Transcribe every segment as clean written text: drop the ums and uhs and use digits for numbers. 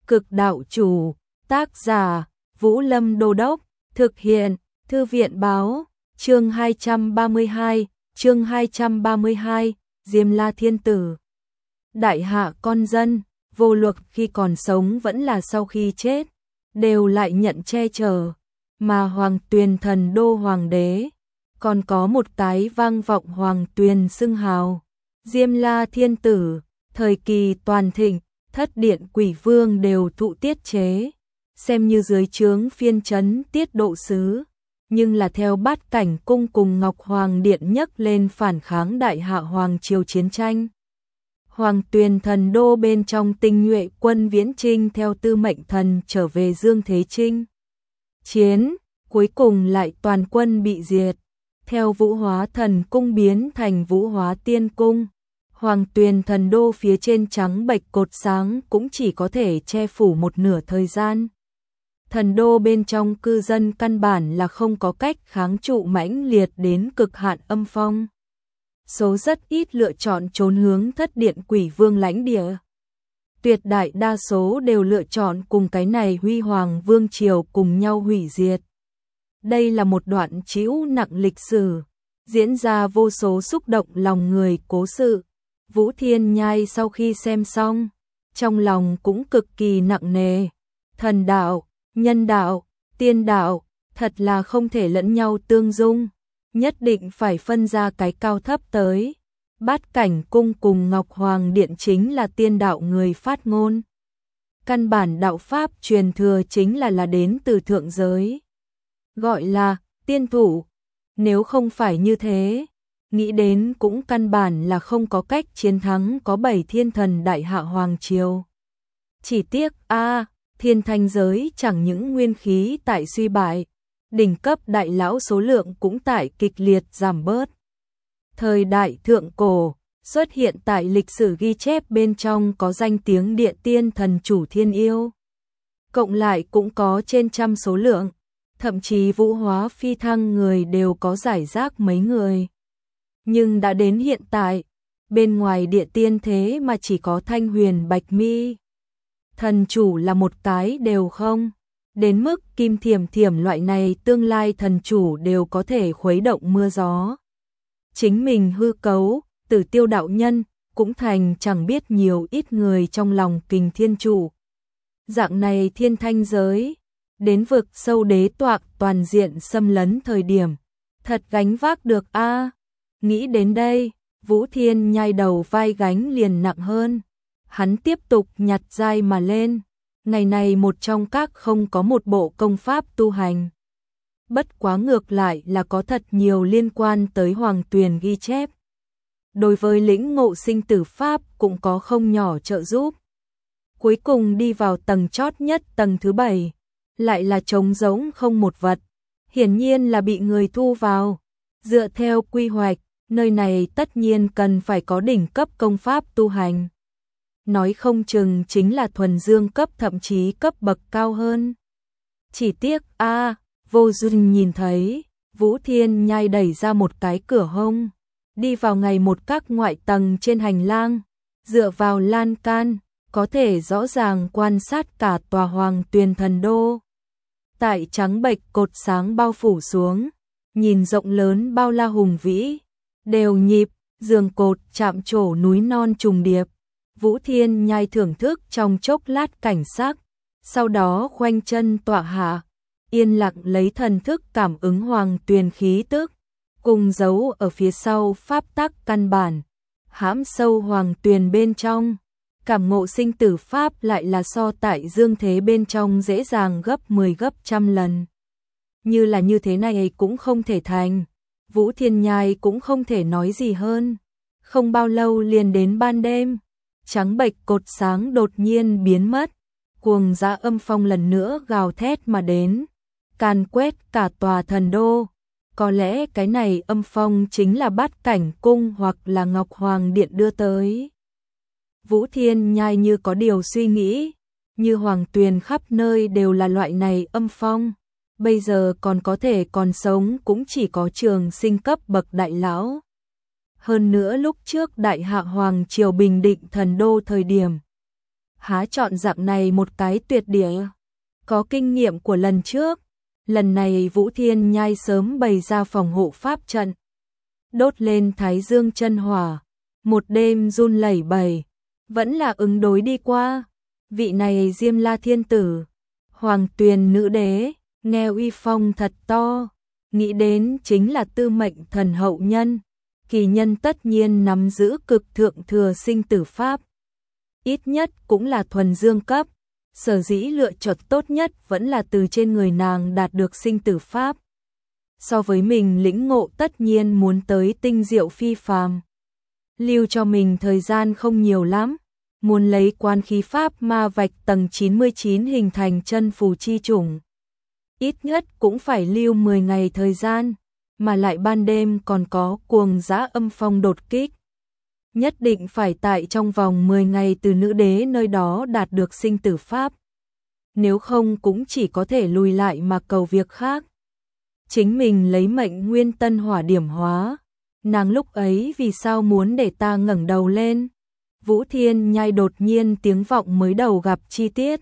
Cực đạo chủ, tác giả, Vũ Lâm Đô Đốc, thực hiện, Thư viện báo, chương 232, Diêm La Thiên Tử. Đại hạ con dân, vô luận khi còn sống vẫn là sau khi chết, đều lại nhận che chở, mà Hoàng Tuyền Thần Đô Hoàng đế, còn có một cái vang vọng Hoàng Tuyền xưng hào, Diêm La Thiên Tử, thời kỳ toàn thịnh, thất điện quỷ vương đều thụ tiết chế, xem như dưới trướng phiên trấn tiết độ sứ, nhưng là theo Bát Cảnh cung cùng Ngọc Hoàng điện nhấc lên phản kháng đại hạ hoàng triều chiến tranh. Hoàng Tuyền Thần Đô bên trong tinh nhuệ quân viễn chinh theo Tư Mệnh Thần trở về Dương Thế Trinh. Chiến, cuối cùng lại toàn quân bị diệt, theo Vũ Hóa Thần Cung biến thành Vũ Hóa Tiên Cung. Hoàng Tuyền Thần Đô phía trên trắng bệch cột sáng cũng chỉ có thể che phủ một nửa thời gian. Thần đô bên trong cư dân căn bản là không có cách kháng trụ mãnh liệt đến cực hạn âm phong. Số rất ít lựa chọn trốn hướng thất điện quỷ vương lãnh địa. Tuyệt đại đa số đều lựa chọn cùng cái này huy hoàng vương triều cùng nhau hủy diệt. Đây là một đoạn trĩu nặng lịch sử, diễn ra vô số xúc động lòng người cố sự. Vũ Thiên Nhai sau khi xem xong, trong lòng cũng cực kỳ nặng nề. Thần đạo, nhân đạo, tiên đạo, thật là không thể lẫn nhau tương dung, nhất định phải phân ra cái cao thấp tới. Bát Cảnh cung cùng Ngọc Hoàng điện chính là tiên đạo người phát ngôn. Căn bản đạo pháp truyền thừa chính là đến từ thượng giới. Gọi là tiên thủ, nếu không phải như thế, nghĩ đến cũng căn bản là không có cách chiến thắng có 7 thiên thần đại hạ hoàng triều. Chỉ tiếc thiên thanh giới chẳng những nguyên khí tại suy bại, đỉnh cấp đại lão số lượng cũng tại kịch liệt giảm bớt. Thời đại thượng cổ, xuất hiện tại lịch sử ghi chép bên trong có danh tiếng địa tiên thần chủ thiên yêu. Cộng lại cũng có trên trăm số lượng, thậm chí vũ hóa phi thăng người đều có giải rác mấy người. Nhưng đã đến hiện tại, bên ngoài địa tiên thế mà chỉ có Thanh Huyền Bạch Mi. Thần chủ là một cái đều không, đến mức Kim Thiểm Thiểm loại này tương lai thần chủ đều có thể khuấy động mưa gió. Chính mình hư cấu, Tử Tiêu đạo nhân, cũng thành chẳng biết nhiều ít người trong lòng Kình Thiên chủ. Dạng này thiên thanh giới, đến vực sâu đế toạc toàn diện xâm lấn thời điểm, thật gánh vác được Nghĩ đến đây, Vũ Thiên Nhai đầu vai gánh liền nặng hơn. Hắn tiếp tục nhặt dai mà lên. Ngày này một trong các không có một bộ công pháp tu hành. Bất quá ngược lại là có thật nhiều liên quan tới Hoàng Tuyền ghi chép. Đối với lĩnh ngộ sinh tử pháp cũng có không nhỏ trợ giúp. Cuối cùng đi vào tầng chót nhất, tầng thứ 7, lại là trống rỗng không một vật. Hiển nhiên là bị người thu vào. Dựa theo quy hoạch, nơi này tất nhiên cần phải có đỉnh cấp công pháp tu hành. Nói không chừng chính là thuần dương cấp thậm chí cấp bậc cao hơn. Chỉ tiếc vô duyên nhìn thấy, Vũ Thiên Nhai đẩy ra một cái cửa hông, đi vào ngày một các ngoại tầng trên hành lang, dựa vào lan can, có thể rõ ràng quan sát cả tòa Hoàng Tuyền Thần Đô. Tại trắng bệch cột sáng bao phủ xuống, nhìn rộng lớn bao la hùng vĩ, đều nhịp, giường cột chạm trổ núi non trùng điệp. Vũ Thiên Nhai thưởng thức trong chốc lát cảnh sắc, sau đó khoanh chân tọa hạ, yên lặng lấy thần thức cảm ứng Hoàng Tuyền khí tức, cùng giấu ở phía sau pháp tắc căn bản, hãm sâu Hoàng Tuyền bên trong. Cảm ngộ sinh tử pháp lại là so tại dương thế bên trong dễ dàng gấp 10 gấp trăm lần. Như là như thế này cũng không thể thành, Vũ Thiên Nhai cũng không thể nói gì hơn. Không bao lâu liền đến ban đêm, trắng bệch cột sáng đột nhiên biến mất, cuồng dã âm phong lần nữa gào thét mà đến, càn quét cả tòa thần đô. Có lẽ cái này âm phong chính là Bát Cảnh cung hoặc là Ngọc Hoàng điện đưa tới. Vũ Thiên Nhai như có điều suy nghĩ, như Hoàng Tuyền khắp nơi đều là loại này âm phong, bây giờ còn có thể còn sống cũng chỉ có Trường Sinh cấp bậc đại lão. Hơn nữa lúc trước đại hạ hoàng triều bình định thần đô thời điểm, há chọn dạng này một cái tuyệt địa. Có kinh nghiệm của lần trước, lần này Vũ Thiên Nhai sớm bày ra phòng hộ pháp trận. Đốt lên Thái Dương chân hỏa, một đêm run lẩy bẩy, vẫn là ứng đối đi qua. Vị này Diêm La Thiên Tử, Hoàng Tuyền Nữ Đế, nghe uy phong thật to, nghĩ đến chính là tư mệnh thần hậu nhân. Kỳ nhân tất nhiên nắm giữ cực thượng thừa sinh tử pháp. Ít nhất cũng là thuần dương cấp, sở dĩ lựa chọn tốt nhất vẫn là từ trên người nàng đạt được sinh tử pháp. So với mình lĩnh ngộ tất nhiên muốn tới tinh diệu phi phàm. Lưu cho mình thời gian không nhiều lắm, muốn lấy quan khí pháp ma vạch tầng 99 hình thành chân phù chi chủng. Ít nhất cũng phải lưu 10 ngày thời gian, mà lại ban đêm còn có cuồng dã âm phong đột kích. Nhất định phải tại trong vòng 10 ngày từ nữ đế nơi đó đạt được sinh tử pháp. Nếu không cũng chỉ có thể lùi lại mà cầu việc khác. Chính mình lấy mệnh nguyên tân hỏa điểm hóa. Nàng lúc ấy vì sao muốn để ta ngẩng đầu lên? Vũ Thiên Nhai đột nhiên tiếng vọng mới đầu gặp chi tiết.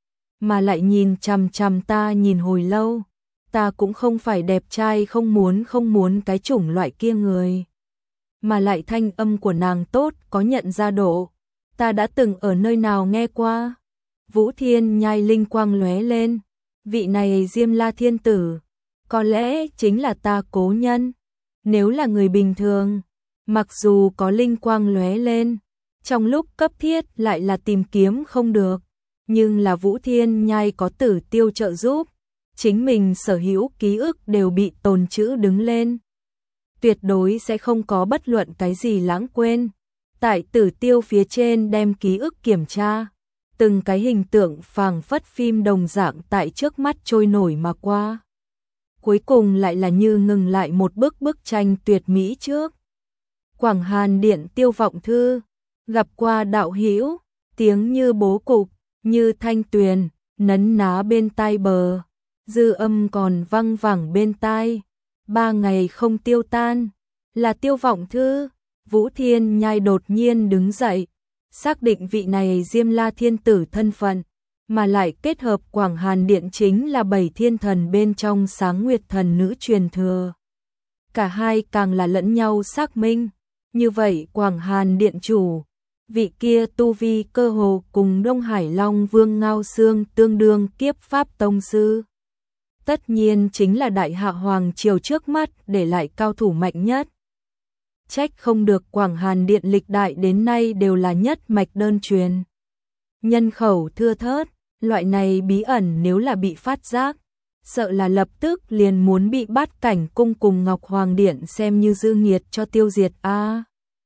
Mà lại nhìn chằm chằm ta nhìn hồi lâu. Ta cũng không phải đẹp trai không muốn cái chủng loại kia người. Mà lại thanh âm của nàng tốt có nhận ra độ. Ta đã từng ở nơi nào nghe qua. Vũ Thiên Nhai linh quang lóe lên. Vị này Diêm La Thiên Tử, có lẽ chính là ta cố nhân. Nếu là người bình thường, mặc dù có linh quang lóe lên, trong lúc cấp thiết lại là tìm kiếm không được. Nhưng là Vũ Thiên Nhai có Tử Tiêu trợ giúp, chính mình sở hữu ký ức đều bị tồn trữ đứng lên. Tuyệt đối sẽ không có bất luận cái gì lãng quên. Tại Tử Tiêu phía trên đem ký ức kiểm tra, từng cái hình tượng phảng phất phim đồng dạng tại trước mắt trôi nổi mà qua. Cuối cùng lại là như ngừng lại một bức tranh tuyệt mỹ trước. Quảng Hàn Điện Tiêu Vọng Thư, gặp qua đạo hữu, tiếng như bố cục, như thanh tuyền, nấn ná bên tai bờ, dư âm còn văng vẳng bên tai. 3 ngày không tiêu tan, là Tiêu Vọng Thư. Vũ Thiên Nhai đột nhiên đứng dậy, xác định vị này Diêm La Thiên Tử thân phận, mà lại kết hợp Quảng Hàn Điện chính là 7 thiên thần bên trong Sáng Nguyệt Thần Nữ truyền thừa. Cả hai càng là lẫn nhau xác minh, như vậy Quảng Hàn Điện chủ, vị kia tu vi cơ hồ cùng Đông Hải Long Vương Ngao Xương tương đương kiếp pháp tông sư. Tất nhiên chính là Đại Hạ Hoàng triều trước mắt để lại cao thủ mạnh nhất. Trách không được Quảng Hàn Điện lịch đại đến nay đều là nhất mạch đơn truyền. Nhân khẩu thưa thớt, loại này bí ẩn nếu là bị phát giác, sợ là lập tức liền muốn bị Bát Cảnh cung cùng Ngọc Hoàng Điện xem như dư nghiệt cho tiêu diệt a.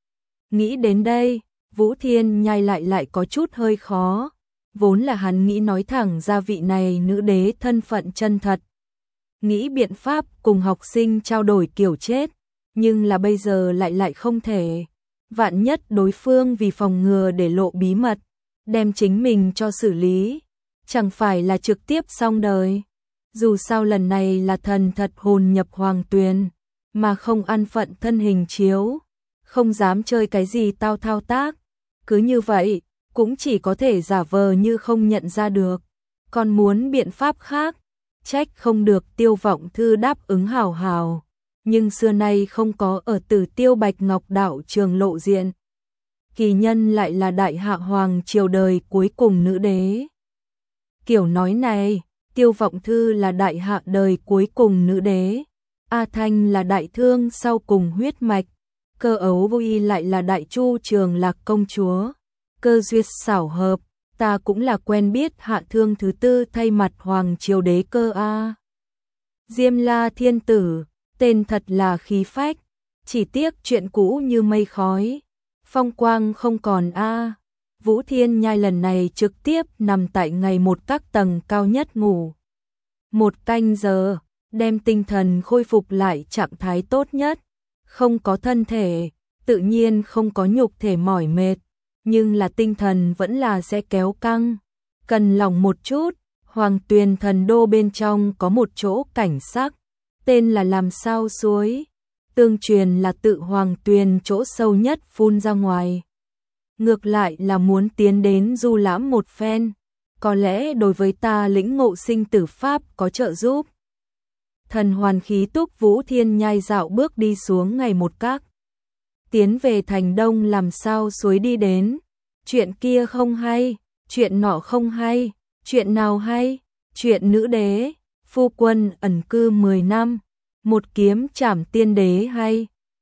Nghĩ đến đây, Vũ Thiên Nhai lại có chút hơi khó, vốn là hắn nghĩ nói thẳng ra vị này nữ đế thân phận chân thật. Nghĩ biện pháp cùng học sinh trao đổi kiểu chết, nhưng là bây giờ lại không thể. Vạn nhất đối phương vì phòng ngừa để lộ bí mật, đem chính mình cho xử lý, chẳng phải là trực tiếp xong đời. Dù sao lần này là thần thật hồn nhập hoàng tuyền, mà không ăn phận thân hình chiếu, không dám chơi cái gì tao thao tác. Cứ như vậy, cũng chỉ có thể giả vờ như không nhận ra được. Còn muốn biện pháp khác, trách không được Tiêu Vọng Thư đáp ứng hào hào, nhưng xưa nay không có ở Tử Tiêu Bạch Ngọc đạo trường lộ diện. Kỳ nhân lại là Đại Hạ Hoàng triều đời cuối cùng nữ đế. Kiểu nói này, Tiêu Vọng Thư là Đại Hạ đời cuối cùng nữ đế, A Thanh là Đại Thương sau cùng huyết mạch, Cơ Ấu Vui lại là Đại Chu Trường Lạc công chúa. Cơ duyệt xảo hợp, ta cũng là quen biết Hạ Thương thứ tư thay mặt Hoàng triều đế cơ a. Diêm La Thiên Tử, tên thật là khí phách, chỉ tiếc chuyện cũ như mây khói, phong quang không còn a. Vũ Thiên Nhai lần này trực tiếp nằm tại ngày một các tầng cao nhất ngủ 1 canh giờ, đem tinh thần khôi phục lại trạng thái tốt nhất. Không có thân thể, tự nhiên không có nhục thể mỏi mệt, nhưng là tinh thần vẫn là sẽ kéo căng. Cần lòng một chút, Hoàng Tuyền Thần Đô bên trong có một chỗ cảnh sắc, tên là Làm Sao Suối, tương truyền là tự Hoàng Tuyền chỗ sâu nhất phun ra ngoài. ngược lại là muốn tiến đến du lãm một phen, có lẽ đối với ta lĩnh ngộ sinh tử pháp có trợ giúp. Thần hoàn khí túc Vũ Thiên Nhai dạo bước đi xuống ngày một các. Tiến về thành đông làm sao suối đi đến, chuyện kia không hay, chuyện nọ không hay, chuyện nào hay, chuyện nữ đế, phu quân ẩn cư 10 năm, một kiếm trảm tiên đế hay.